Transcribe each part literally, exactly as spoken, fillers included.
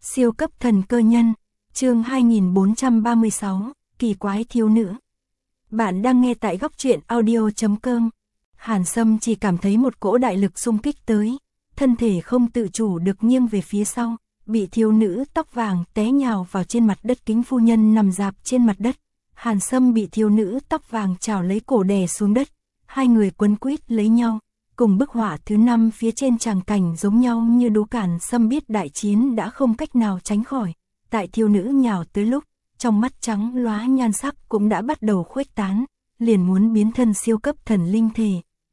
Siêu cấp thần cơ nhân, chương hai nghìn bốn trăm ba mươi sáu, kỳ quái thiếu nữ. Bạn đang nghe tại góc truyện audio chấm com. Hàn Sâm chỉ cảm thấy một cỗ đại lực xung kích tới, thân thể không tự chủ được nghiêng về phía sau, bị thiếu nữ tóc vàng té nhào vào trên mặt đất. Kính phu nhân nằm rạp trên mặt đất, Hàn Sâm bị thiếu nữ tóc vàng chảo lấy cổ đè xuống đất, hai người quấn quýt lấy nhau. Cùng bức họa thứ năm phía trên tràng cảnh giống nhau như đố. Càn Sâm biết đại chiến đã không cách nào tránh khỏi, tại thiếu nữ nhào tới lúc, trong mắt trắng lóa nhan sắc cũng đã bắt đầu khuếch tán, liền muốn biến thân siêu cấp thần linh thể.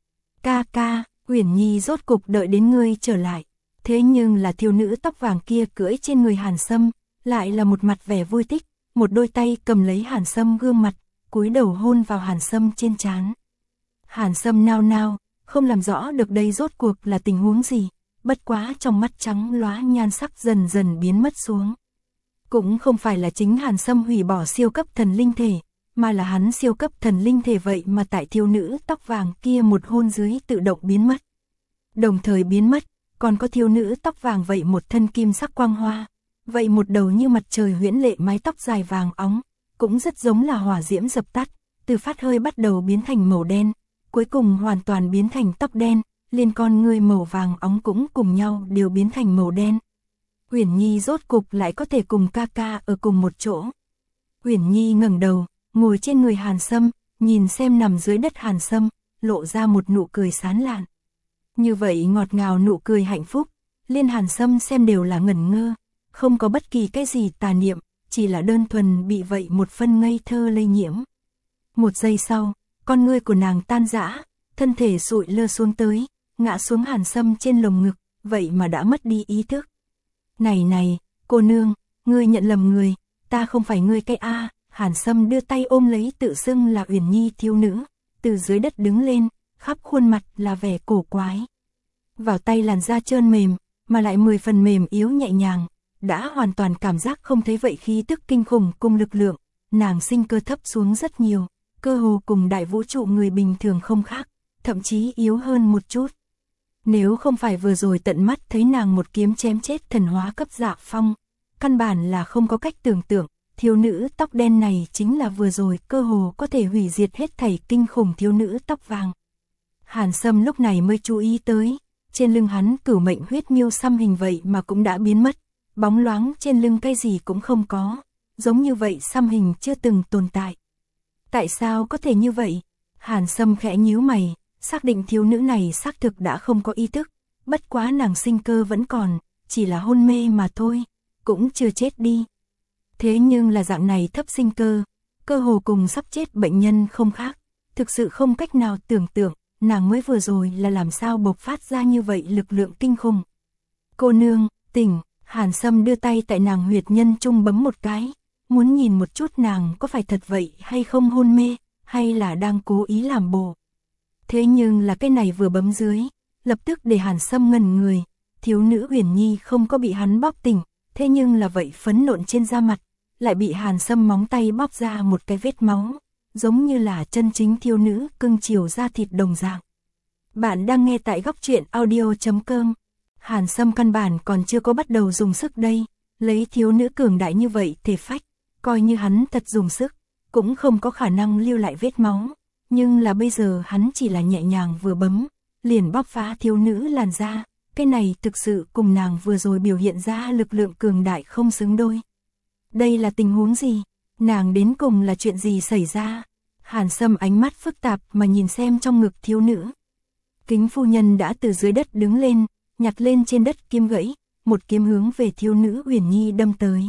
Ca ca, Uyển Nhi rốt cục đợi đến ngươi trở lại. Thế nhưng là thiếu nữ tóc vàng kia cưỡi trên người Hàn Sâm, lại là một mặt vẻ vui thích, một đôi tay cầm lấy Hàn Sâm gương mặt, cúi đầu hôn vào Hàn Sâm trên trán. Hàn Sâm nao nao, không làm rõ được đây rốt cuộc là tình huống gì, bất quá trong mắt trắng lóa nhan sắc dần dần biến mất xuống. Cũng không phải là chính Hàn Sâm hủy bỏ siêu cấp thần linh thể, mà là hắn siêu cấp thần linh thể vậy mà tại thiếu nữ tóc vàng kia một hôn dưới tự động biến mất. Đồng thời biến mất, còn có thiếu nữ tóc vàng vậy một thân kim sắc quang hoa, vậy một đầu như mặt trời huyễn lệ mái tóc dài vàng óng, cũng rất giống là hỏa diễm dập tắt, từ phát hơi bắt đầu biến thành màu đen, cuối cùng hoàn toàn biến thành tóc đen, liên con người màu vàng óng cũng cùng nhau đều biến thành màu đen. Uyển Nhi rốt cục lại có thể cùng ca ca ở cùng một chỗ. Uyển Nhi ngẩng đầu, ngồi trên người Hàn Sâm, nhìn xem nằm dưới đất Hàn Sâm, lộ ra một nụ cười sán lạn. Như vậy ngọt ngào nụ cười hạnh phúc, liên Hàn Sâm xem đều là ngẩn ngơ, không có bất kỳ cái gì tà niệm, chỉ là đơn thuần bị vậy một phân ngây thơ lây nhiễm. Một giây sau, con ngươi của nàng tan rã, thân thể sụi lơ xuống tới, ngã xuống Hàn Sâm trên lồng ngực, vậy mà đã mất đi ý thức. Này này, cô nương, ngươi nhận lầm người, ta không phải ngươi cái a. Hàn Sâm đưa tay ôm lấy tự xưng là Uyển Nhi thiếu nữ, từ dưới đất đứng lên, khắp khuôn mặt là vẻ cổ quái. Vào tay làn da trơn mềm, mà lại mười phần mềm yếu nhẹ nhàng, đã hoàn toàn cảm giác không thấy vậy khí tức kinh khủng cùng lực lượng, nàng sinh cơ thấp xuống rất nhiều, cơ hồ cùng đại vũ trụ người bình thường không khác, thậm chí yếu hơn một chút. Nếu không phải vừa rồi tận mắt thấy nàng một kiếm chém chết thần hóa cấp Dạ Phong, căn bản là không có cách tưởng tượng, thiếu nữ tóc đen này chính là vừa rồi cơ hồ có thể hủy diệt hết thảy kinh khủng thiếu nữ tóc vàng. Hàn Sâm lúc này mới chú ý tới, trên lưng hắn cửu mệnh huyết miêu xăm hình vậy mà cũng đã biến mất, bóng loáng trên lưng cái gì cũng không có, giống như vậy xăm hình chưa từng tồn tại. Tại sao có thể như vậy? Hàn Sâm khẽ nhíu mày, xác định thiếu nữ này xác thực đã không có ý thức, bất quá nàng sinh cơ vẫn còn, chỉ là hôn mê mà thôi, cũng chưa chết đi. Thế nhưng là dạng này thấp sinh cơ, cơ hồ cùng sắp chết bệnh nhân không khác, thực sự không cách nào tưởng tượng, nàng mới vừa rồi là làm sao bộc phát ra như vậy lực lượng kinh khủng. Cô nương, tỉnh, Hàn Sâm đưa tay tại nàng huyệt nhân trung bấm một cái, muốn nhìn một chút nàng có phải thật vậy hay không hôn mê, hay là đang cố ý làm bộ. Thế nhưng là cái này vừa bấm dưới, lập tức để Hàn Sâm ngẩn người, thiếu nữ Uyển Nhi không có bị hắn bóp tỉnh, thế nhưng là vậy phấn nộn trên da mặt, lại bị Hàn Sâm móng tay bóp ra một cái vết máu, giống như là chân chính thiếu nữ cưng chiều da thịt đồng dạng. Bạn đang nghe tại góc truyện audio chấm com. Hàn Sâm căn bản còn chưa có bắt đầu dùng sức đây, lấy thiếu nữ cường đại như vậy thể phách, coi như hắn thật dùng sức, cũng không có khả năng lưu lại vết máu, nhưng là bây giờ hắn chỉ là nhẹ nhàng vừa bấm, liền bóp phá thiếu nữ làn da, cái này thực sự cùng nàng vừa rồi biểu hiện ra lực lượng cường đại không xứng đôi. Đây là tình huống gì? Nàng đến cùng là chuyện gì xảy ra? Hàn Sâm ánh mắt phức tạp mà nhìn xem trong ngực thiếu nữ. Kính phu nhân đã từ dưới đất đứng lên, nhặt lên trên đất kiếm gãy, một kiếm hướng về thiếu nữ Uyển Nhi đâm tới.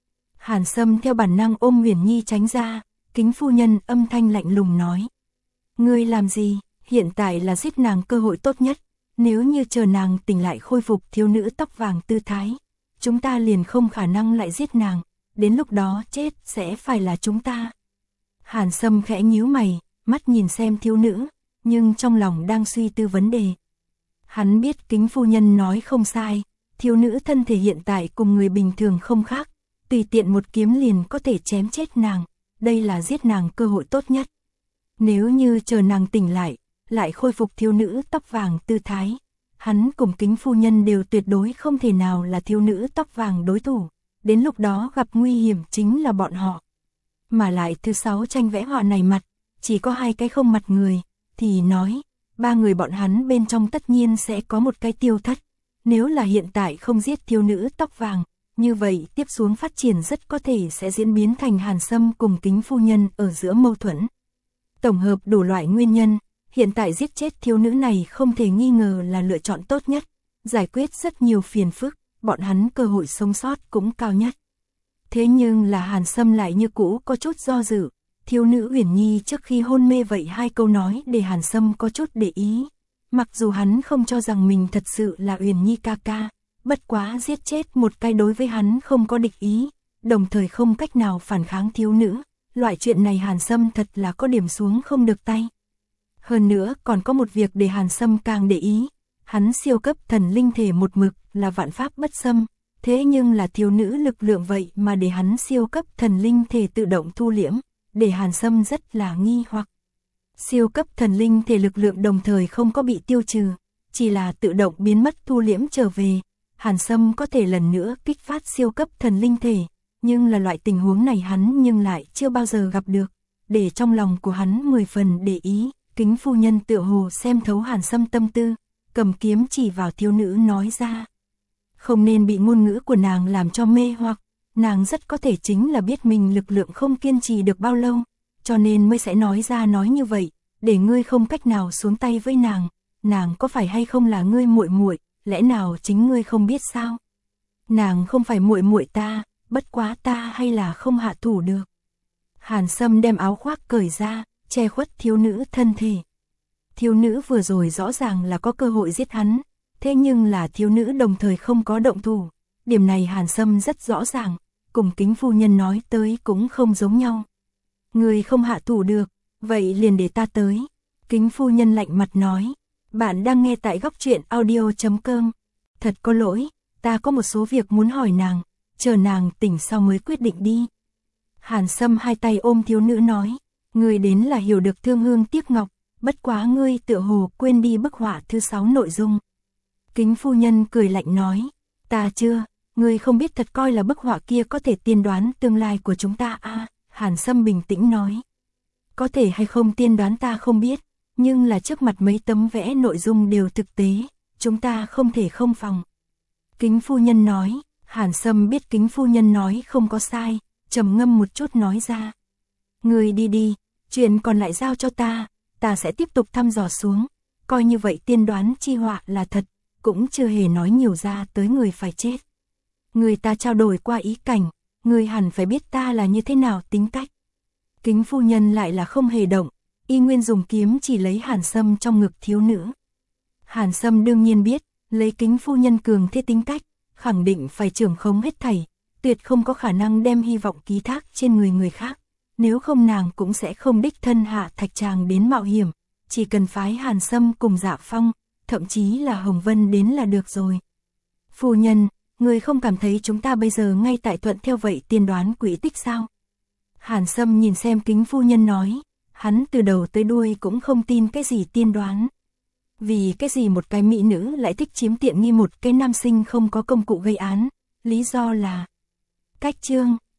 Hàn Sâm theo bản năng ôm Uyển Nhi tránh ra, kính phu nhân âm thanh lạnh lùng nói. Ngươi làm gì? Hiện tại là giết nàng cơ hội tốt nhất, nếu như chờ nàng tỉnh lại khôi phục thiếu nữ tóc vàng tư thái, chúng ta liền không khả năng lại giết nàng, đến lúc đó chết sẽ phải là chúng ta. Hàn Sâm khẽ nhíu mày, mắt nhìn xem thiếu nữ, nhưng trong lòng đang suy tư vấn đề. Hắn biết kính phu nhân nói không sai, thiếu nữ thân thể hiện tại cùng người bình thường không khác, tùy tiện một kiếm liền có thể chém chết nàng, đây là giết nàng cơ hội tốt nhất. Nếu như chờ nàng tỉnh lại, lại khôi phục thiếu nữ tóc vàng tư thái, hắn cùng Kính phu nhân đều tuyệt đối không thể nào là thiếu nữ tóc vàng đối thủ, đến lúc đó gặp nguy hiểm chính là bọn họ. Mà lại thứ sáu tranh vẽ họa này mặt, chỉ có hai cái không mặt người, thì nói, ba người bọn hắn bên trong tất nhiên sẽ có một cái tiêu thất. Nếu là hiện tại không giết thiếu nữ tóc vàng, như vậy tiếp xuống phát triển rất có thể sẽ diễn biến thành Hàn Sâm cùng Kính phu nhân ở giữa mâu thuẫn. Tổng hợp đủ loại nguyên nhân, hiện tại giết chết thiếu nữ này không thể nghi ngờ là lựa chọn tốt nhất, giải quyết rất nhiều phiền phức, bọn hắn cơ hội sống sót cũng cao nhất. Thế nhưng là Hàn Sâm lại như cũ có chút do dự, thiếu nữ Uyển Nhi trước khi hôn mê vậy hai câu nói để Hàn Sâm có chút để ý. Mặc dù hắn không cho rằng mình thật sự là Uyển Nhi ca ca, bất quá giết chết một cái đối với hắn không có địch ý, đồng thời không cách nào phản kháng thiếu nữ, loại chuyện này Hàn Sâm thật là có điểm xuống không được tay. Hơn nữa còn có một việc để Hàn Sâm càng để ý, hắn siêu cấp thần linh thể một mực là vạn pháp bất xâm, thế nhưng là thiếu nữ lực lượng vậy mà để hắn siêu cấp thần linh thể tự động thu liễm, để Hàn Sâm rất là nghi hoặc. Siêu cấp thần linh thể lực lượng đồng thời không có bị tiêu trừ, chỉ là tự động biến mất thu liễm trở về, Hàn Sâm có thể lần nữa kích phát siêu cấp thần linh thể, nhưng là loại tình huống này hắn nhưng lại chưa bao giờ gặp được, để trong lòng của hắn mười phần để ý. Kính phu nhân tựa hồ xem thấu Hàn Sâm tâm tư, cầm kiếm chỉ vào thiếu nữ nói ra. Không nên bị ngôn ngữ của nàng làm cho mê hoặc, nàng rất có thể chính là biết mình lực lượng không kiên trì được bao lâu, cho nên mới sẽ nói ra nói như vậy, để ngươi không cách nào xuống tay với nàng, nàng có phải hay không là ngươi muội muội, lẽ nào chính ngươi không biết sao? Nàng không phải muội muội ta, bất quá ta hay là không hạ thủ được. Hàn Sâm đem áo khoác cởi ra, che khuất thiếu nữ thân thể. Thiếu nữ vừa rồi rõ ràng là có cơ hội giết hắn, thế nhưng là thiếu nữ đồng thời không có động thủ. Điểm này Hàn Sâm rất rõ ràng, cùng Kính phu nhân nói tới cũng không giống nhau. Người không hạ thủ được, vậy liền để ta tới. Kính phu nhân lạnh mặt nói, bạn đang nghe tại góc truyện audio chấm com. Thật có lỗi, ta có một số việc muốn hỏi nàng, chờ nàng tỉnh sau mới quyết định đi. Hàn Sâm hai tay ôm thiếu nữ nói, ngươi đến là hiểu được thương hương tiếc ngọc, bất quá ngươi tựa hồ quên đi bức họa thứ sáu nội dung. Kính phu nhân cười lạnh nói, ta chưa, ngươi không biết thật coi là bức họa kia có thể tiên đoán tương lai của chúng ta à, Hàn Sâm bình tĩnh nói. Có thể hay không tiên đoán ta không biết, nhưng là trước mặt mấy tấm vẽ nội dung đều thực tế, chúng ta không thể không phòng. Kính phu nhân nói, Hàn Sâm biết Kính phu nhân nói không có sai, trầm ngâm một chút nói ra. Ngươi đi đi, chuyện còn lại giao cho ta, ta sẽ tiếp tục thăm dò xuống, coi như vậy tiên đoán chi họa là thật, cũng chưa hề nói nhiều ra tới người phải chết. Người ta trao đổi qua ý cảnh, người hẳn phải biết ta là như thế nào tính cách. Kính phu nhân lại là không hề động, y nguyên dùng kiếm chỉ lấy Hàn Sâm trong ngực thiếu nữ. Hàn Sâm đương nhiên biết, lấy Kính phu nhân cường thế tính cách, khẳng định phải trưởng khống hết thảy, tuyệt không có khả năng đem hy vọng ký thác trên người người khác. Nếu không nàng cũng sẽ không đích thân hạ thạch tràng đến mạo hiểm, chỉ cần phái Hàn Sâm cùng Dạ Phong, thậm chí là Hồng Vân đến là được rồi. Phu nhân, người không cảm thấy chúng ta bây giờ ngay tại thuận theo vậy tiên đoán quỹ tích sao? Hàn Sâm nhìn xem Kính phu nhân nói, hắn từ đầu tới đuôi cũng không tin cái gì tiên đoán. Vì cái gì một cái mỹ nữ lại thích chiếm tiện nghi một cái nam sinh không có công cụ gây án, lý do là... Cách chương,